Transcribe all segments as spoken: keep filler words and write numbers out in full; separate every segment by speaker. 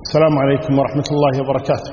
Speaker 1: السلام عليكم ورحمة الله وبركاته،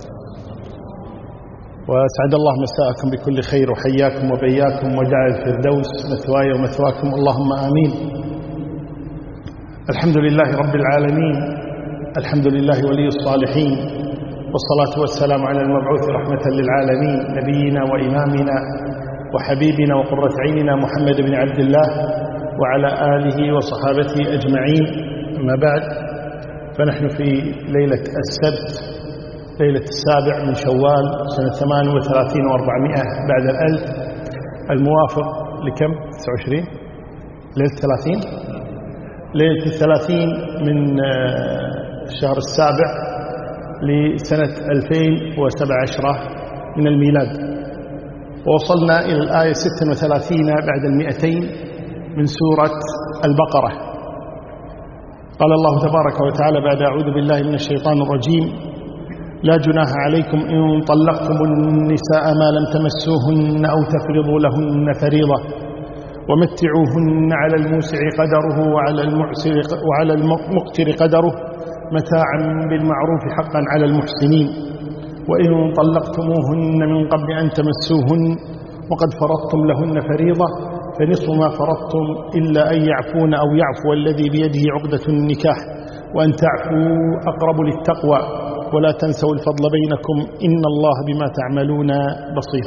Speaker 1: وأسعد الله مساءكم بكل خير وحياكم وبياكم وجعل الفردوس مثواي ومثواكم اللهم آمين. الحمد لله رب العالمين، الحمد لله ولي الصالحين، والصلاة والسلام على المبعوث رحمة للعالمين نبينا وإمامنا وحبيبنا وقرة عيننا محمد بن عبد الله وعلى آله وصحابته أجمعين. أما بعد، فنحن في ليلة السبت، ليلة السابع من شوال سنة ثمان وثلاثين وأربعمائة بعد الألف، الموافق لكم؟ تسعة وعشرين ليلة ثلاثين ليلة الثلاثين من الشهر السابع لسنة ألفين وسبع عشرة من الميلاد، ووصلنا إلى الآية ستة وثلاثين بعد المئتين من سورة البقرة. قال الله تبارك وتعالى بعد أعوذ بالله من الشيطان الرجيم: لا جناح عليكم إن طلقتم النساء ما لم تمسوهن أو تفرضوا لهن فريضة ومتعوهن على الموسع قدره وعلى المعسر وعلى المقتر قدره متاعا بالمعروف حقا على المحسنين. وإن طلقتموهن من قبل أن تمسوهن وقد فرضتم لهن فريضة فنصف ما فرضتم إلا أن يعفون أو يعفو الذي بيده عقدة النكاح وأن تعفوا أقرب للتقوى ولا تنسوا الفضل بينكم إن الله بما تعملون بصير.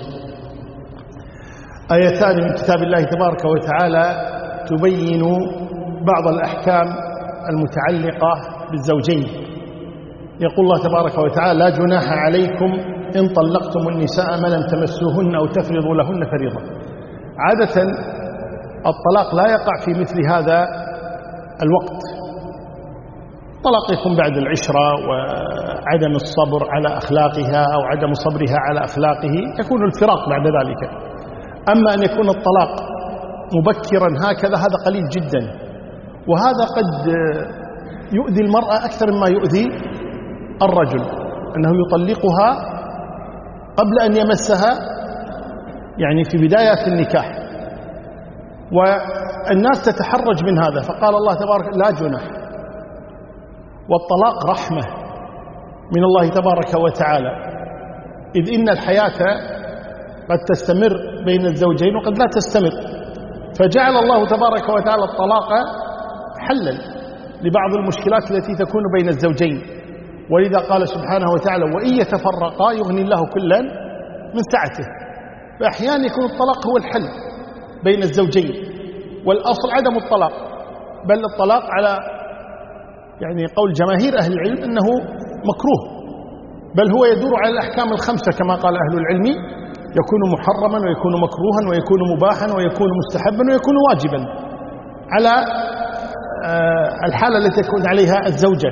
Speaker 1: آيتان من كتاب الله تبارك وتعالى تبين بعض الأحكام المتعلقة بالزوجين. يقول الله تبارك وتعالى: لا جناح عليكم إن طلقتم النساء ما لم تمسوهن أو تفرضوا لهن فريضة. عادة الطلاق لا يقع في مثل هذا الوقت، طلاق يكون بعد العشرة وعدم الصبر على أخلاقها أو عدم صبرها على أخلاقه، يكون الفراق بعد ذلك. أما أن يكون الطلاق مبكرا هكذا هذا قليل جدا، وهذا قد يؤذي المرأة أكثر مما يؤذي الرجل، أنه يطلقها قبل أن يمسها، يعني في بداية النكاح، والناس تتحرج من هذا. فقال الله تبارك: لا جناح. والطلاق رحمة من الله تبارك وتعالى، إذ إن الحياة قد تستمر بين الزوجين وقد لا تستمر، فجعل الله تبارك وتعالى الطلاق حلا لبعض المشكلات التي تكون بين الزوجين. ولذا قال سبحانه وتعالى: وإن يتفرقا يغني الله كلا من سعته. فأحيانا يكون الطلاق هو الحل بين الزوجين، والأصل عدم الطلاق، بل الطلاق على يعني قول جماهير أهل العلم أنه مكروه، بل هو يدور على الأحكام الخمسة كما قال أهل العلم: يكون محرما ويكون مكروها ويكون مباحا ويكون مستحبا ويكون واجبا، على الحالة التي تكون عليها الزوجة.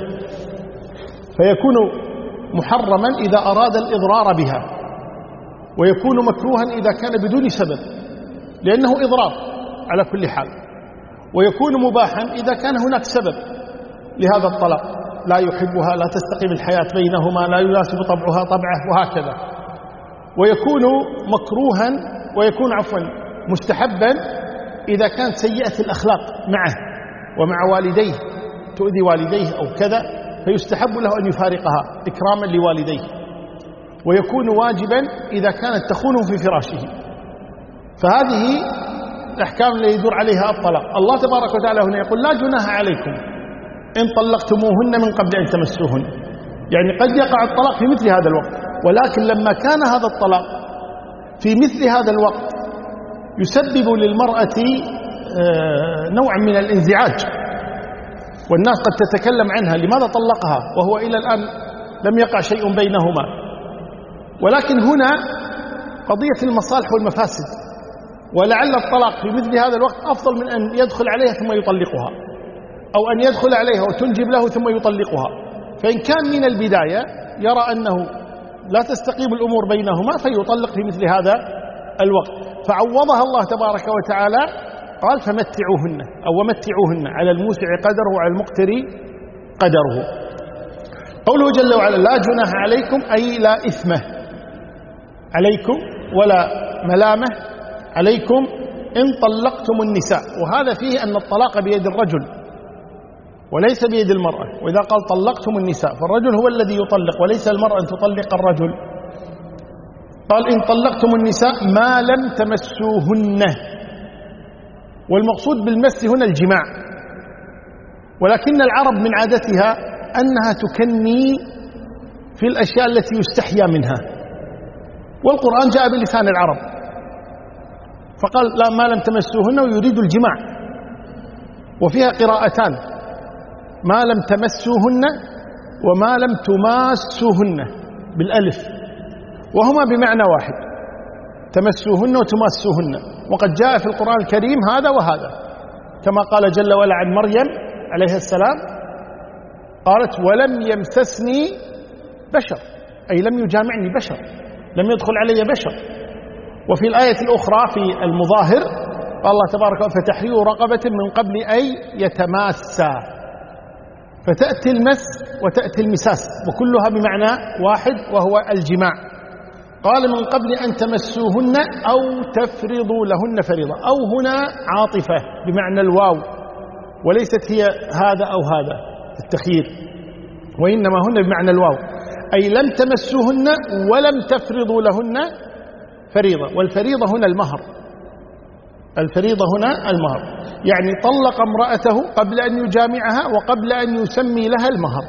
Speaker 1: فيكون محرما إذا أراد الإضرار بها، ويكون مكروها إذا كان بدون سبب لأنه إضرار على كل حال، ويكون مباحا إذا كان هناك سبب لهذا الطلاق، لا يحبها، لا تستقيم الحياة بينهما، لا يناسب طبعها طبعه، وهكذا. ويكون مكروها ويكون عفوا مستحبا إذا كانت سيئة الأخلاق معه ومع والديه، تؤذي والديه أو كذا، فيستحب له أن يفارقها إكراما لوالديه. ويكون واجبا إذا كانت تخونه في فراشه. فهذه الأحكام التي يدور عليها الطلاق. الله تبارك وتعالى هنا يقول: لا جناح عليكم إن طلقتموهن من قبل أن تمسوهن. يعني قد يقع الطلاق في مثل هذا الوقت، ولكن لما كان هذا الطلاق في مثل هذا الوقت يسبب للمرأة نوع من الانزعاج، والناس قد تتكلم عنها: لماذا طلقها وهو إلى الآن لم يقع شيء بينهما؟ ولكن هنا قضية المصالح والمفاسد، ولعل الطلاق في مثل هذا الوقت أفضل من أن يدخل عليها ثم يطلقها، أو أن يدخل عليها وتنجب له ثم يطلقها. فإن كان من البداية يرى أنه لا تستقيم الأمور بينهما فيطلق في مثل هذا الوقت. فعوضها الله تبارك وتعالى قال: فمتعوهن أو ومتعوهن على الموسع قدره وعلى المقتر قدره. قوله جل وعلا: لا جناح عليكم، أي لا إثم عليكم ولا ملامة عليكم إن طلقتم النساء. وهذا فيه أن الطلاق بيد الرجل، وليس بيد المرأة. وإذا قال طلقتم النساء فالرجل هو الذي يطلق وليس المرأة أن تطلق الرجل. قال إن طلقتم النساء ما لم تمسوهن، والمقصود بالمس هنا الجماع، ولكن العرب من عادتها أنها تكني في الأشياء التي يستحيا منها، والقرآن جاء بلسان العرب فقال لا ما لم تمسوهن ويريد الجماع. وفيها قراءتان، ما لم تمسوهن وما لم تماسوهن بالألف، وهما بمعنى واحد، تمسوهن وتماسوهن. وقد جاء في القرآن الكريم هذا وهذا، كما قال جل وعلا عن مريم عليه السلام قالت ولم يمسسني بشر، أي لم يجامعني بشر، لم يدخل علي بشر. وفي الآية الأخرى في المظاهر قال الله تبارك وتعالى فتحرير رقبة من قبل أن يتماسا، فتأتي المس وتأتي المساس وكلها بمعنى واحد وهو الجماع. قال من قبل أن تمسوهن أو تفرضوا لهن فريضة، أو هنا عاطفة بمعنى الواو، وليست هي هذا أو هذا التخيير، وإنما هن بمعنى الواو، أي لم تمسوهن ولم تفرضوا لهن فريضة. والفريضة هنا المهر، الفريضة هنا المهر، يعني طلق امرأته قبل أن يجامعها وقبل أن يسمي لها المهر.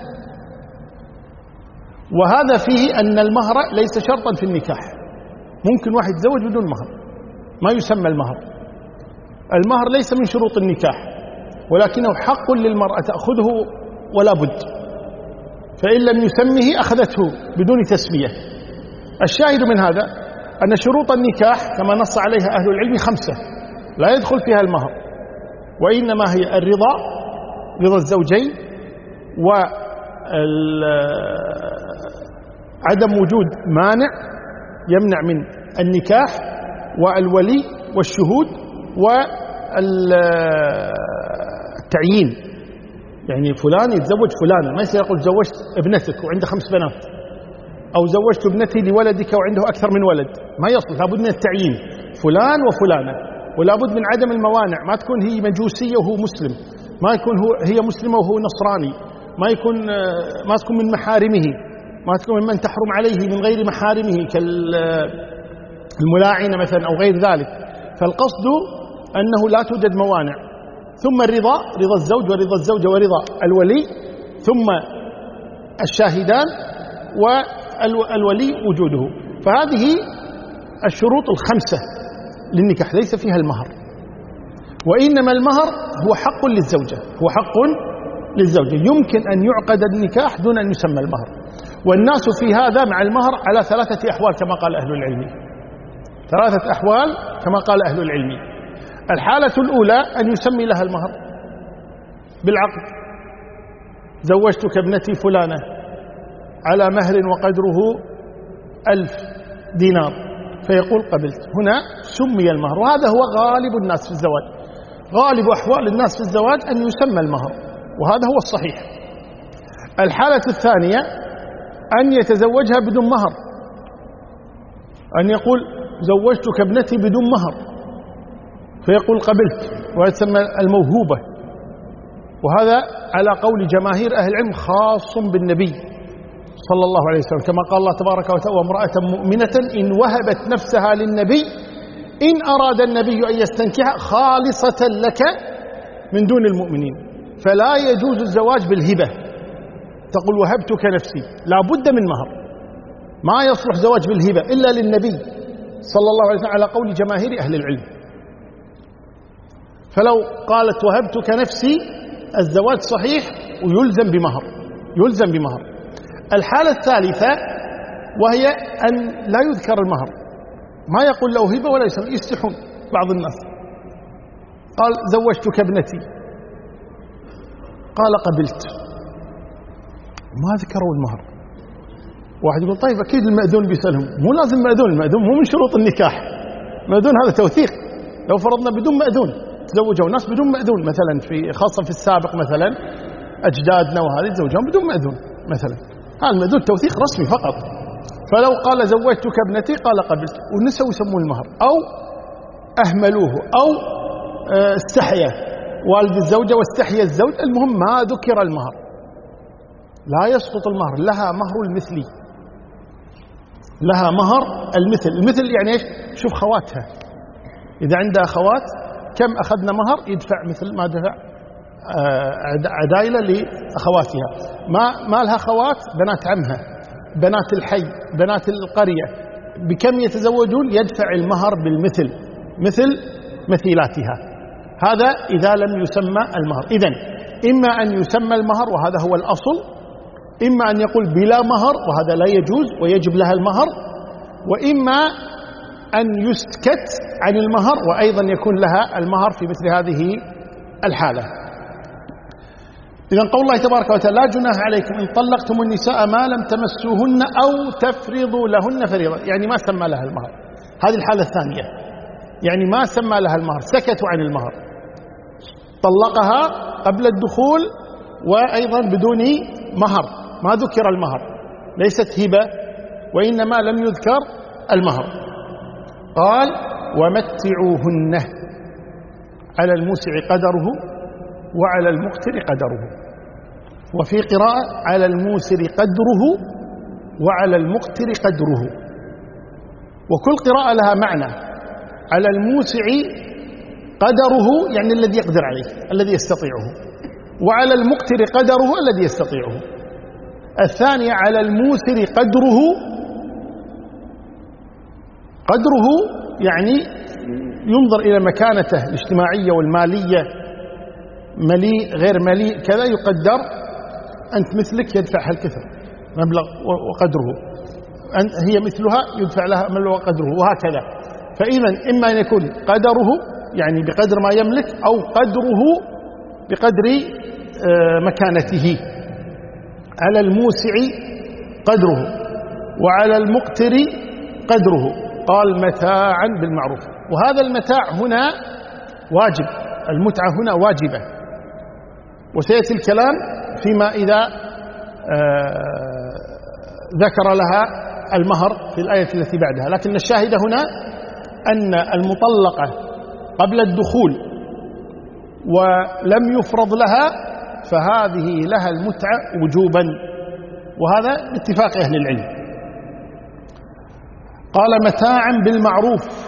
Speaker 1: وهذا فيه أن المهر ليس شرطا في النكاح، ممكن واحد يتزوج بدون مهر، ما يسمى المهر. المهر ليس من شروط النكاح، ولكنه حق للمرأة تأخذه ولا بد، فإن لم يسمه أخذته بدون تسمية. الشاهد من هذا أن شروط النكاح كما نص عليها أهل العلم خمسة لا يدخل فيها المهر، وإنما هي الرضا، رضا الزوجين، وعدم وجود مانع يمنع من النكاح، والولي والشهود والتعيين، يعني فلان يتزوج فلانة، ما يصير يقول زوجت ابنتك وعنده خمس بنات، أو زوجت ابنتي لولدك وعنده أكثر من ولد، ما يصلح، لابد من التعيين فلان وفلانة، ولابد من عدم الموانع، ما تكون هي مجوسية وهو مسلم، ما يكون هو هي مسلمة وهو نصراني، ما يكون ما تكون من محارمه، ما تكون ممن تحرم عليه من غير محارمه كالملاعنة مثلا أو غير ذلك. فالقصد أنه لا توجد موانع. ثم الرضا، رضا الزوج ورضا الزوجة ورضا الولي، ثم الشاهدان والولي وجوده. فهذه الشروط الخمسة للنكاح ليس فيها المهر، وإنما المهر هو حق للزوجة، هو حق للزوجة، يمكن أن يعقد النكاح دون أن يسمى المهر. والناس في هذا مع المهر على ثلاثة أحوال كما قال أهل العلم، ثلاثة أحوال كما قال أهل العلم. الحالة الأولى أن يسمي لها المهر بالعقد، زوجتك ابنتي فلانة على مهر وقدره ألف دينار، فيقول قبلت، هنا سمي المهر. وهذا هو غالب الناس في الزواج، غالب أحوال الناس في الزواج أن يسمى المهر، وهذا هو الصحيح. الحالة الثانية أن يتزوجها بدون مهر، أن يقول زوجتك ابنتي بدون مهر، فيقول قبلت، ويسمى الموهوبة. وهذا على قول جماهير أهل العلم خاص بالنبي صلى الله عليه وسلم، كما قال الله تبارك وتعالى وامرأة مؤمنة إن وهبت نفسها للنبي إن أراد النبي أن يستنكحها خالصة لك من دون المؤمنين. فلا يجوز الزواج بالهبة، تقول وهبتك نفسي، لا بد من مهر، ما يصلح زواج بالهبة إلا للنبي صلى الله عليه وسلم على قول جماهير أهل العلم. فلو قالت وهبتك نفسي الزواج صحيح ويلزم بمهر، يلزم بمهر. الحالة الثالثة وهي أن لا يذكر المهر، ما يقول له هبة ولا يسمى، يستحون بعض الناس، قال زوجتك ابنتي، قال قبلت، ما ذكروا المهر. واحد يقول طيب أكيد المأذون بيسألهم، مو لازم مأذون، المأذون مو من شروط النكاح، مأذون هذا توثيق. لو فرضنا بدون مأذون تزوجوا ناس بدون مأذون مثلا، في خاصة في السابق مثلا أجدادنا وهذه تزوجهم بدون مأذون مثلا، هذا المأذون توثيق رسمي فقط. فلو قال زوجتك ابنتي قال قبلت، ونسوا يسموا المهر، أو أهملوه، أو استحيا والد الزوجة واستحيا الزوج، المهم ما ذكر المهر، لا يسقط المهر، لها مهر المثلي، لها مهر المثل. المثل يعني ايش؟ شوف خواتها، إذا عندها أخوات كم أخذنا مهر يدفع مثل ما دفع عدايلة لأخواتها. ما ما لها خوات، بنات عمها، بنات الحي، بنات القرية، بكم يتزوجون؟ يدفع المهر بالمثل، مثل مثيلاتها. هذا إذا لم يسمى المهر. إذن إما أن يسمى المهر وهذا هو الأصل، إما أن يقول بلا مهر وهذا لا يجوز ويجب لها المهر، وإما أن يسكت عن المهر وأيضا يكون لها المهر في مثل هذه الحالة. إذن قول الله تبارك وتعالى: لا جناح عليكم إن طلقتم النساء ما لم تمسوهن أو تفرضوا لهن فريضة، يعني ما سمى لها المهر. هذه الحالة الثانية، يعني ما سمى لها المهر، سكتوا عن المهر، طلقها قبل الدخول وأيضا بدون مهر، ما ذكر المهر، ليست هبة وإنما لم يذكر المهر. قال: ومتعوهن، على الموسع قدره وعلى المقتر قدره، وفي قراءة على الموسر قدره وعلى المقتر قدره، وكل قراءة لها معنى. على الموسع قدره يعني الذي يقدر عليه، الذي يستطيعه، وعلى المقتر قدره الذي يستطيعه. الثانية على الموسر قدره، قدره يعني ينظر إلى مكانته الاجتماعية والمالية، مليء غير مليء كذا يقدر، أنت مثلك يدفع هالكثر مبلغ وقدره، هي مثلها يدفع لها مبلغ وقدره، وهكذا. فإذا إما أن يكون قدره يعني بقدر ما يملك، أو قدره بقدر مكانته. على الموسع قدره وعلى المقتر قدره. قال: متاعا بالمعروف. وهذا المتاع هنا واجب، المتعة هنا واجبة، وسيأتي الكلام فيما إذا ذكر لها المهر في الآية التي بعدها. لكن الشاهد هنا أن المطلقة قبل الدخول ولم يفرض لها فهذه لها المتعة وجوبا، وهذا باتفاق أهل العلم. قال: متاعا بالمعروف.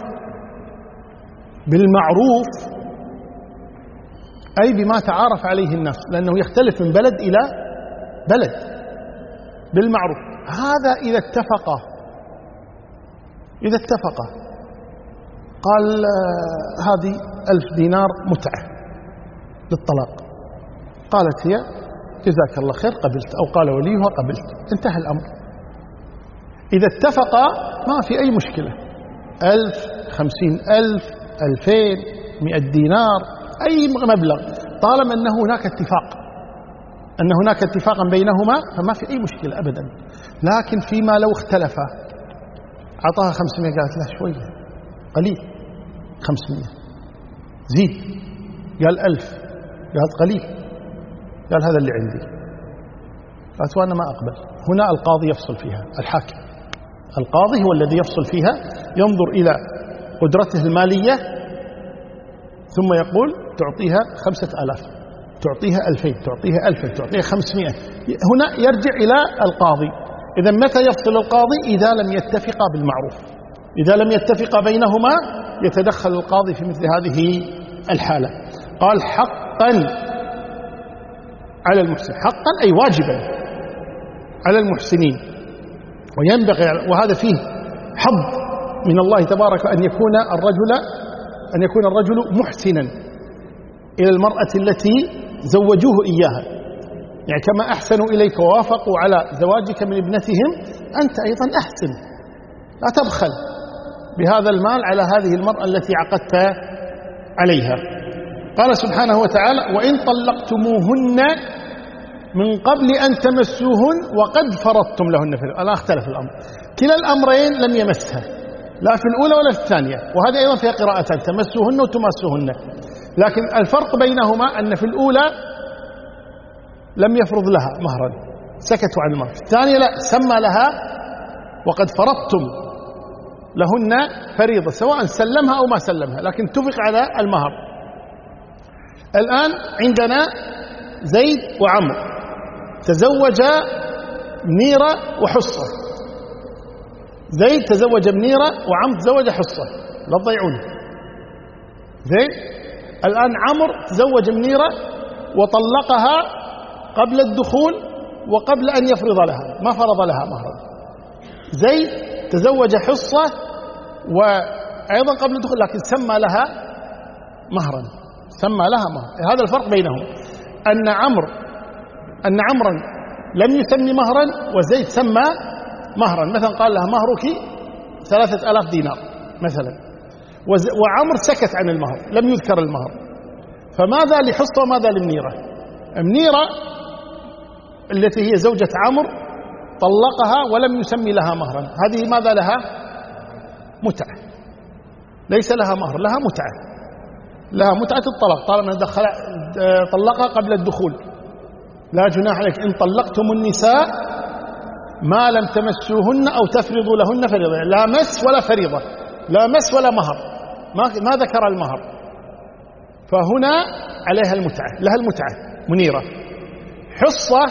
Speaker 1: بالمعروف أي بما تعارف عليه الناس، لأنه يختلف من بلد إلى بلد. بالمعروف هذا إذا اتفق، إذا اتفق قال هذه ألف دينار متعة للطلاق، قالت هي جزاك الله خير قبلت، أو قال وليها قبلت، انتهى الأمر. إذا اتفقا ما في أي مشكلة، ألف، خمسين ألف، ألفين، مئة دينار، أي مبلغ، طالما أنه هناك اتفاق، أن هناك اتفاقا بينهما فما في أي مشكلة أبدا. لكن فيما لو اختلفا، أعطاها خمسمائة قالت لا شوية قليل، خمسمائة زيد، قال ألف، قالت قليل، قال هذا اللي عندي، قالت وأنا ما أقبل. هنا القاضي يفصل فيها، الحاكم القاضي هو الذي يفصل فيها، ينظر إلى قدرته المالية ثم يقول تعطيها خمسة آلاف، تعطيها ألفين، تعطيها ألفين، تعطيها خمسمائة. هنا يرجع إلى القاضي. إذا متى يفصل القاضي؟ إذا لم يتفقا بالمعروف، إذا لم يتفقا بينهما يتدخل القاضي في مثل هذه الحالة. قال: حقا على المحسن، حقا أي واجبا على المحسنين، وينبغي، وهذا فيه حظ من الله تبارك أن يكون الرجل أن يكون الرجل محسنا إلى المرأة التي زوجوه إياها، يعني كما أحسنوا إليك ووافقوا على زواجك من ابنتهم، أنت أيضا أحسن، لا تبخل بهذا المال على هذه المرأة التي عقدت عليها. قال سبحانه وتعالى: وإن طلقتموهن من قبل أن تمسوهن وقد فرضتم لهن فريضة. أنا اختلف الأمر، كلا الأمرين لم يمسها، لا في الأولى ولا في الثانية، وهذا أيضا فيها قراءتان، تمسوهن وتماسوهن، لكن الفرق بينهما أن في الأولى لم يفرض لها مهرا، سكتوا عن المهر، في الثانية لا، سمى لها وقد فرضتم لهن فريضة، سواء سلمها أو ما سلمها، لكن اتفق على المهر. الآن عندنا زيد وعمرو تزوجا منيرة وحصة. زيد تزوج منيرة وعمرو تزوج حصة، لا تضيعونه. زين، الآن عمرو تزوج منيرة وطلقها قبل الدخول وقبل أن يفرض لها، ما فرض لها مهرا. زيد تزوج حصة وأيضا قبل الدخول لكن سمى لها مهرا، سمى لها مهر. هذا الفرق بينهم، أن عمرو أن عمرا لم يسمي مهرا وزيد سمى مهرا. مثلا قال لها مهرك ثلاثة آلاف دينار مثلا، وعمر سكت عن المهر، لم يذكر المهر. فماذا لحصة وماذا لمنيرة؟ منيرة التي هي زوجة عمرو طلقها ولم يسمي لها مهرا، هذه ماذا لها؟ متعة، ليس لها مهر، لها متعة، لها متعة الطلاق طالما دخل طلقها قبل الدخول. لا جناح عليك إن طلقتم النساء ما لم تمسوهن أو تفرضوا لهن فريضة، لا مس ولا فريضة، لا مس ولا مهر، ما, ما ذكر المهر. فهنا عليها المتعة، لها المتعة منيرة. حصة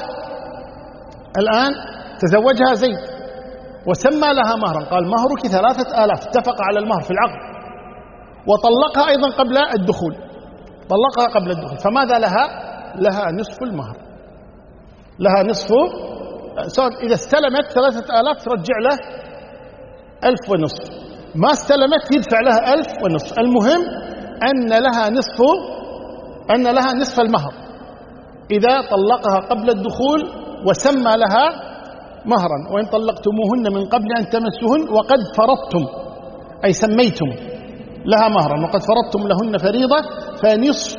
Speaker 1: الآن تزوجها زيد وسمى لها مهرا، قال مهرك ثلاثة آلاف، اتفق على المهر في العقد، وطلقها أيضا قبل الدخول، طلقها قبل الدخول. فماذا لها؟ لها نصف المهر، لها نصف. إذا استلمت ثلاثة آلاف ترجع له ألف ونصف، ما استلمت يدفع لها ألف ونصف. المهم أن لها نصف، أن لها نصف المهر إذا طلقها قبل الدخول وسمى لها مهرا. وإن طلقتموهن من قبل أن تمسوهن وقد فرضتم، أي سميتم لها مهرا وقد فرضتم لهن فريضة، فنصف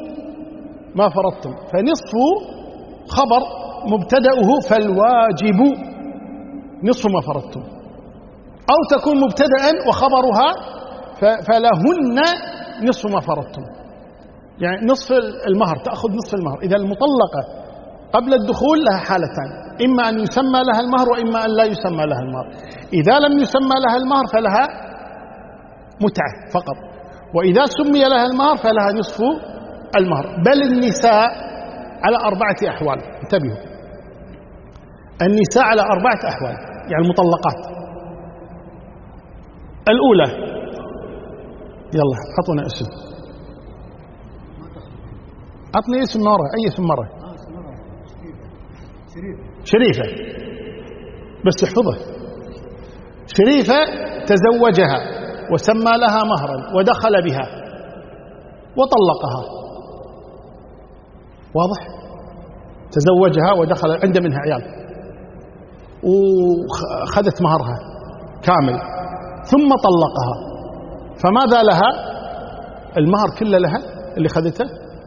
Speaker 1: ما فرضتم. فنصف خبر مبتدأه فالواجب نصف ما فرضتم، أو تكون مبتدأ وخبرها فلهن نصف ما فرضتم، يعني نصف المهر، تأخذ نصف المهر. إذا المطلقة قبل الدخول لها حالتان، إما أن يسمى لها المهر وإما أن لا يسمى لها المهر. إذا لم يسمى لها المهر فلها متعة فقط، وإذا سمي لها المهر فلها نصف المهر. بل النساء على أربعة أحوال، انتبهوا، النساء على أربعة أحوال، يعني المطلقات. الأولى، يلا حطونا اسم، عطني اسم مرة، أي اسم مرة؟ شريفة، بس احفظه. شريفة تزوجها وسمى لها مهرا ودخل بها وطلقها، واضح؟ تزوجها ودخل، عنده منها عيال وخذت مهرها كامل ثم طلقها، فماذا لها؟ المهر كله لها اللي خذته،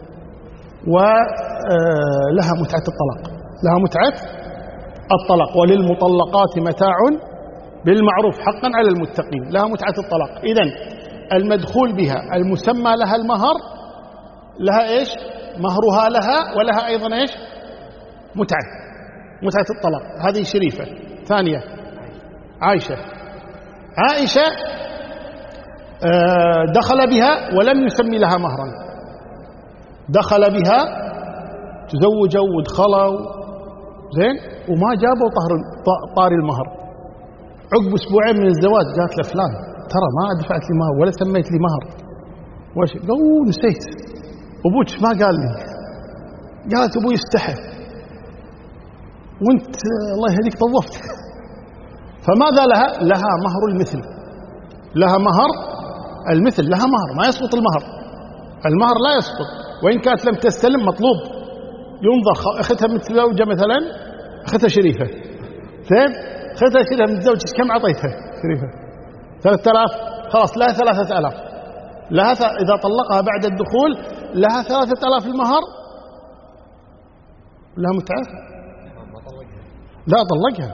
Speaker 1: ولها متعة الطلاق، لها متعة الطلاق. وللمطلقات متاع بالمعروف حقا على المتقين، لها متعة الطلاق. إذن المدخول بها المسمى لها المهر لها إيش؟ مهرها لها، ولها أيضا إيش؟ متعة، متعة الطلاق. هذه شريفة. ثانية عائشة، عائشة دخل بها ولم يسمي لها مهرا، دخل بها تزوجوا ودخلوا زين وما جابوا طهر طاري المهر. عقب اسبوعين من الزواج قالت له فلان ترى ما دفعت لي مهر ولا سميت لي مهر، وش قالوا؟ نسيت، ابوك ما قال لي. قالت ابوي استحى وانت الله يهديك طوفت. فماذا لها؟ لها مهر المثل، لها مهر المثل، لها مهر ما يسقط المهر، المهر لا يسقط. وإن كانت لم تستلم مطلوب ينظر، أختها متزوجة مثلا، أختها شريفة زين، أختها شريفة متزوجة كم عطيتها شريفة؟ ثلاثة آلاف، خلاص لها ثلاثة آلاف، لها ث... إذا طلقها بعد الدخول لها ثلاثة آلاف المهر، لها متعة؟ لا طلقها،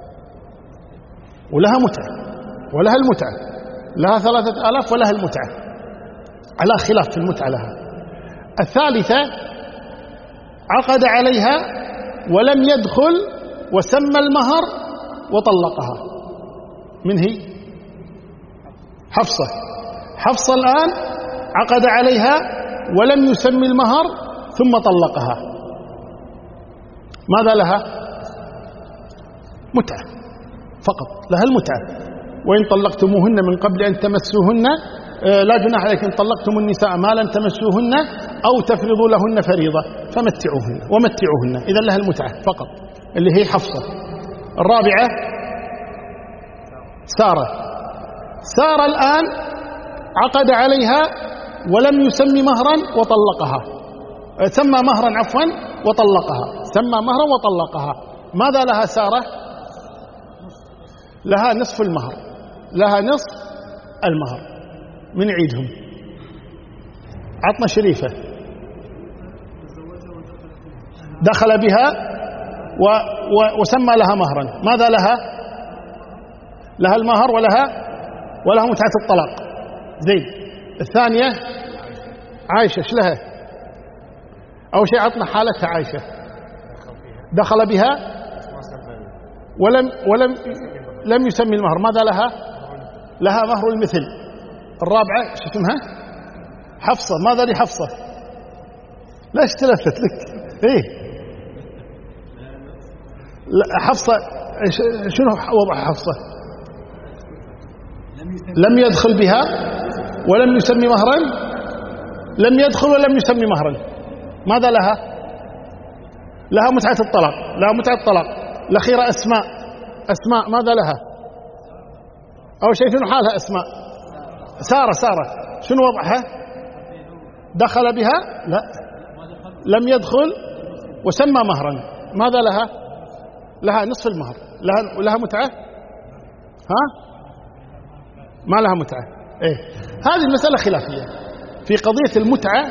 Speaker 1: ولها متعة، ولها المتعة، لها ثلاثة آلاف ولها المتعة، على خلاف في المتعة لها. الثالثة عقد عليها ولم يدخل وسمى المهر وطلقها، من هي؟ حفصة. حفصة الآن عقد عليها ولم يسمي المهر ثم طلقها، ماذا لها؟ متعة فقط، لها المتعة. وإن طلقتموهن من قبل أن تمسوهن لا جناح عليكم إن طلقتم النساء ما لم تمسوهن أو تفرضوا لهن فريضة فمتعوهن ومتعوهن، إذا لها المتعة فقط اللي هي حفصة. الرابعة سارة. سارة الآن عقد عليها ولم يسمي مهرا وطلقها، سمى مهرا عفوا وطلقها، سمى مهرا وطلقها. ماذا لها سارة؟ لها نصف المهر، لها نصف المهر. من عيدهم عطنا شريفة دخل بها و و وسمى لها مهرا، ماذا لها؟ لها المهر ولها ولها متعة الطلاق. زين. الثانية عائشة، ايش لها؟ أول شيء عطنا حالتها عائشة، دخل بها ولم ولم لم يسمي المهر، ماذا لها؟ لها مهر المثل. الرابعة شو اسمها؟ حفصة. ماذا لحفصة؟ لا اشتلفت لك ايه؟ لا حفصة شنو وضع حفصة؟ لم يدخل بها ولم يسمي مهرا، لم يدخل ولم يسمي مهرا. ماذا لها؟ لها متعة الطلاق، لها متعة الطلاق. الأخيرة أسماء. أسماء ماذا لها؟ أول شيء شنو حالها أسماء؟ سارة. سارة شنو وضعها؟ دخل بها؟ لا، لم يدخل وسمى مهرا. ماذا لها؟ لها نصف المهر. لها, لها متعة؟ ها؟ ما لها متعة. إيه؟ هذه المسألة خلافية في قضية المتعة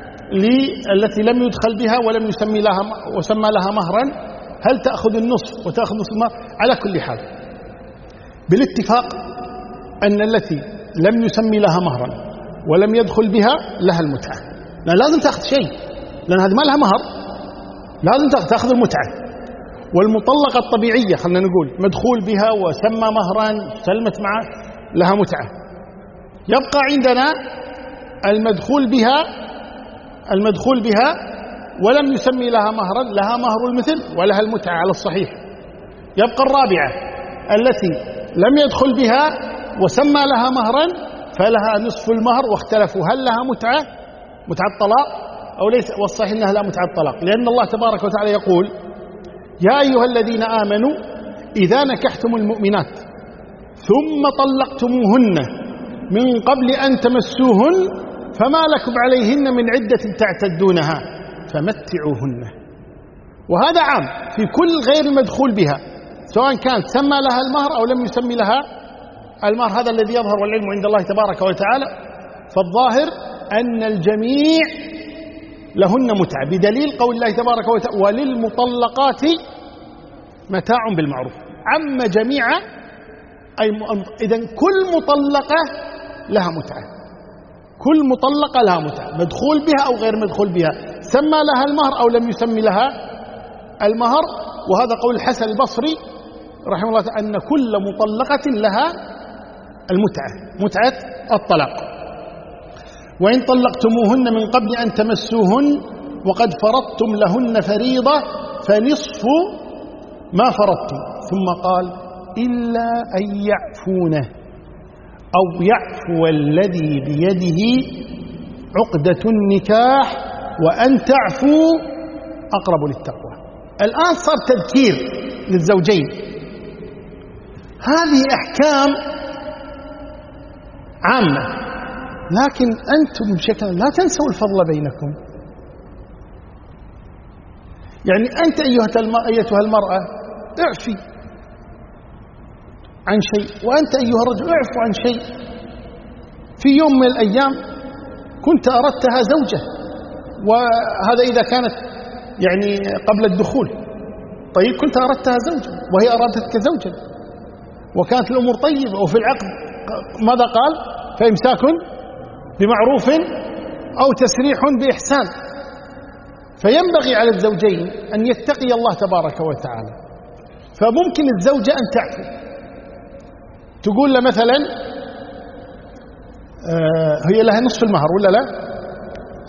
Speaker 1: التي لم يدخل بها ولم يسمي لها وسمى لها مهرا، هل تأخذ النصف وتأخذ نصف المهر؟ على كل حال بالاتفاق أن التي لم يسمي لها مهرا ولم يدخل بها لها المتعة، لأن لازم تأخذ شيء، لأن هذه ما لها مهر، لازم تأخذ المتعة. والمطلقة الطبيعية خلنا نقول مدخول بها وسمى مهرا سلمت معه لها متعة. يبقى عندنا المدخول بها المدخول بها ولم يسمي لها مهرا، لها مهر المثل ولها المتعة على الصحيح. يبقى الرابعة التي لم يدخل بها وسمى لها مهرا فلها نصف المهر، واختلفوا هل لها متعة متعة الطلاق أو ليس، والصحيح أنها لا متعة الطلاق، لأن الله تبارك وتعالى يقول يا أيها الذين آمنوا إذا نكحتم المؤمنات ثم طلقتموهن من قبل أن تمسوهن فما لكم عليهن من عدة تعتدونها فمتعوهن. وهذا عام في كل غير مدخول بها، سواء كان سمى لها المهر أو لم يسمي لها المهر. هذا الذي يظهر والعلم عند الله تبارك وتعالى. فالظاهر أن الجميع لهن متعة بدليل قول الله تبارك وتعالى وللمطلقات متاع بالمعروف، عم جميع أي إذن كل مطلقة لها متعة، كل مطلقة لها متعة مدخول بها أو غير مدخول بها، سمى لها المهر أو لم يسمي لها المهر. وهذا قول الحسن البصري رحمه الله تعالى أن كل مطلقة لها المتعة، متعة الطلاق. وإن طلقتموهن من قبل أن تمسوهن وقد فرضتم لهن فريضة فنصف ما فرضتم، ثم قال إلا أن يعفون أو يعفو الذي بيده عقدة النكاح وأن تعفوا أقرب للتقوى. الآن صار تذكير للزوجين. هذه أحكام عامة، لكن أنتم بشكل لا تنسوا الفضل بينكم. يعني أنت أيتها المرأة اعفي عن شيء، وأنت أيها الرجل اعفو عن شيء. في يوم من الأيام كنت أردتها زوجة، وهذا إذا كانت يعني قبل الدخول، طيب كنت أردتها زوجة وهي أرادتك زوجا وكانت الأمور طيبة، وفي العقد ماذا قال؟ فإمساك بمعروف أو تسريح بإحسان. فينبغي على الزوجين أن يتقي الله تبارك وتعالى. فممكن الزوجة أن تعفو، تقول له مثلا آه هي لها نصف المهر ولا لا؟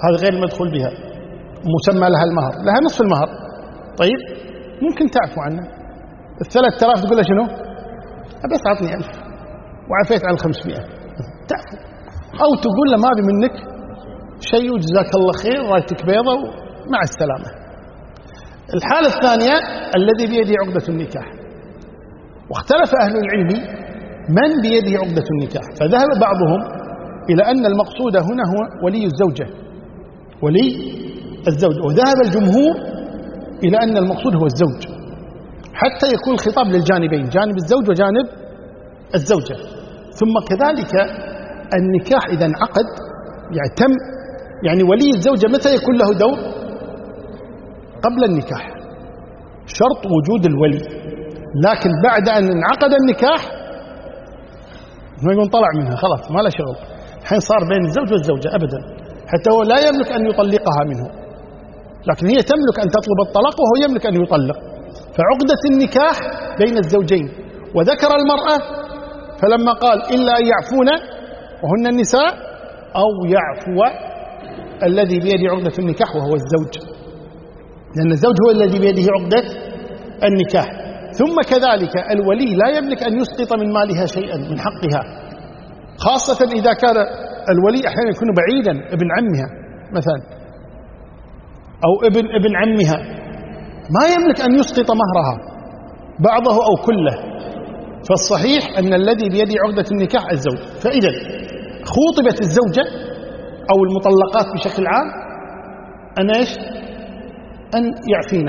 Speaker 1: هذا غير المدخول بها، مسمى لها المهر، لها نصف المهر. طيب ممكن تعفو عنه. الثلاث آلاف تقول له شنو؟ بس أعطني ألف وعفيت عن الخمسمائة، تعفو. أو تقول له ما بي منك شيء وجزاك الله خير رايتك بيضة ومع السلامة. الحالة الثانية الذي بيده عقدة النكاح، واختلف أهل العلم من بيده عقدة النكاح، فذهب بعضهم إلى أن المقصود هنا هو ولي الزوجة، ولي الزوج، وذهب الجمهور إلى أن المقصود هو الزوج، حتى يكون الخطاب للجانبين، جانب الزوج وجانب الزوجة. ثم كذلك النكاح إذا انعقد يتم، يعني ولي الزوجة متى يكون له دور؟ قبل النكاح، شرط وجود الولي. لكن بعد أن انعقد النكاح ما يقول طلع منها خلاص ما له شغل، الحين صار بين الزوج والزوجة أبدا، حتى هو لا يملك أن يطلقها منه، لكن هي تملك أن تطلب الطلاق وهو يملك أن يطلق. فعقدة النكاح بين الزوجين. وذكر المرأة فلما قال إلا أن يعفون وهن النساء، أو يعفو الذي بيده عقدة النكاح وهو الزوج، لأن الزوج هو الذي بيده عقدة النكاح. ثم كذلك الولي لا يملك أن يسقط من مالها شيئا من حقها، خاصة إذا كان الولي أحيانا يكون بعيدا، ابن عمها مثلا أو ابن ابن عمها، ما يملك أن يسقط مهرها بعضه أو كله. فالصحيح أن الذي بيده عقدة النكاح الزوج. فإذا خوطبت الزوجة أو المطلقات بشكل عام أن إيش؟ أن يعفينه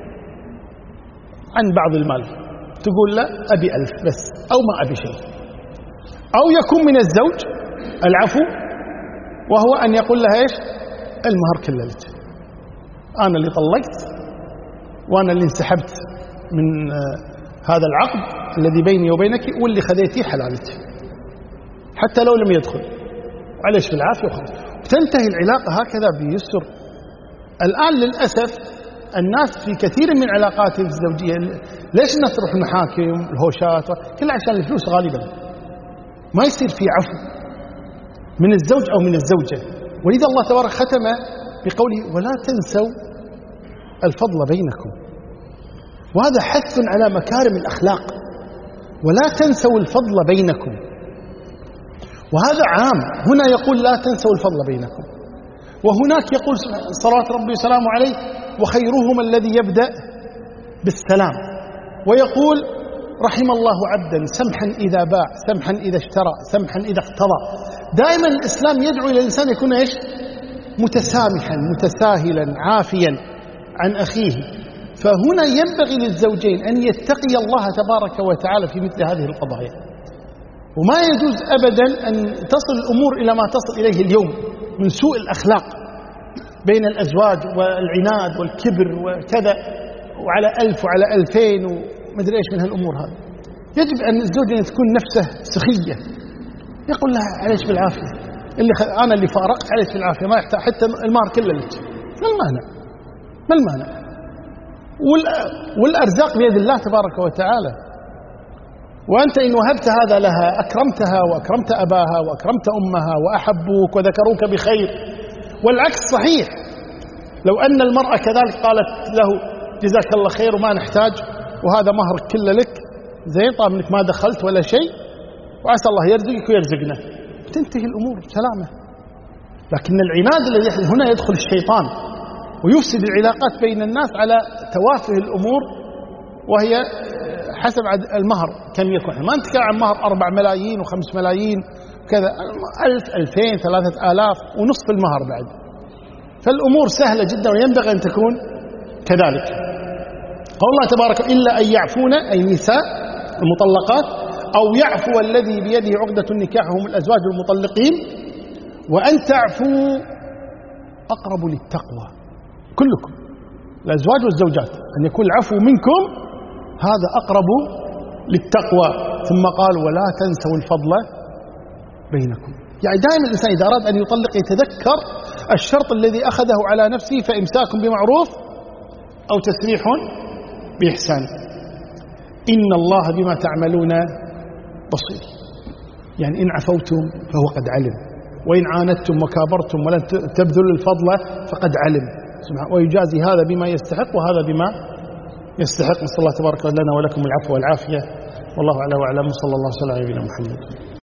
Speaker 1: عن بعض المال، تقول لا أبي ألف بس أو ما أبي شيء. أو يكون من الزوج العفو وهو أن يقول لها إيش؟ المهر كله لك، أنا اللي طلقت وأنا اللي انسحبت من هذا العقد الذي بيني وبينك، واللي خذيتيه حلالك حتى لو لم يدخل، وعليش بالعافية وخلاص، وتنتهي العلاقة هكذا بيسر. الآن للأسف الناس في كثير من علاقاتهم الزوجية ليش الناس تروح المحاكم الهوشات كلها عشان الفلوس غالبا، ما يصير في عفو من الزوج أو من الزوجة. ولذا الله تبارك ختم بقوله ولا تنسوا الفضل بينكم، وهذا حث على مكارم الأخلاق، ولا تنسوا الفضل بينكم، وهذا عام. هنا يقول لا تنسوا الفضل بينكم، وهناك يقول صلوات ربي وسلامه عليه وخيرهم الذي يبدأ بالسلام، ويقول رحم الله عبدا سمحا إذا باع سمحا إذا اشترى سمحا إذا اقتضى. دائما الإسلام يدعو إلى الإنسان يكون إيش؟ متسامحا متساهلا عافيا عن أخيه. فهنا ينبغي للزوجين أن يتقي الله تبارك وتعالى في مثل هذه القضايا، وما يجوز أبدا أن تصل الأمور إلى ما تصل إليه اليوم من سوء الأخلاق بين الأزواج والعناد والكبر وكذا، وعلى ألف وعلى ألفين ومدري إيش من هالأمور هذه. يجب أن الزوج تكون نفسه سخية، يقول لها عليش بالعافية، اللي خ... أنا اللي فارقت عليش بالعافية، ما يحتاج حتى المهر كله لك، ما المانع؟ ما المانع؟ وال... والأرزاق بيد الله تبارك وتعالى، وأنت إن وهبت هذا لها أكرمتها وأكرمت أباها وأكرمت أمها وأحبوك وذكروك بخير. والعكس صحيح، لو أن المرأة كذلك قالت له جزاك الله خير وما نحتاج وهذا مهرك كله لك زين، طاب منك ما دخلت ولا شيء وعسى الله يرزقك ويرزقنا، تنتهي الأمور بسلامة. لكن العناد الذي هنا يدخل الشيطان ويفسد العلاقات بين الناس على توافه الأمور، وهي حسب المهر كم يكون. ما نتكلم عن مهر أربع ملايين وخمس ملايين كذا، ألف ألفين ثلاثة آلاف ونصف المهر بعد. فالأمور سهلة جدا وينبغي أن تكون كذلك. قال الله تبارك إلا أن يعفون أي النساء المطلقات، أو يعفو الذي بيده عقدة النكاح هم الأزواج المطلقين، وأن تعفوا أقرب للتقوى كلكم الأزواج والزوجات، أن يكون العفو منكم هذا أقرب للتقوى. ثم قال ولا تنسوا الفضل بينكم. يعني دائما الإنسان إذا أراد أن يطلق يتذكر الشرط الذي أخذه على نفسه، فإمساك بمعروف أو تسريح بإحسان. إن الله بما تعملون بصير، يعني إن عفوتم فهو قد علم، وإن عاندتم وكابرتم ولن تبذلوا الفضل فقد علم، ويجازي هذا بما يستحق وهذا بما يستحق. نسأل الله تبارك لنا ولكم العفو والعافية، والله أعلى وأعلم، صلى الله وسلم على نبينا محمد.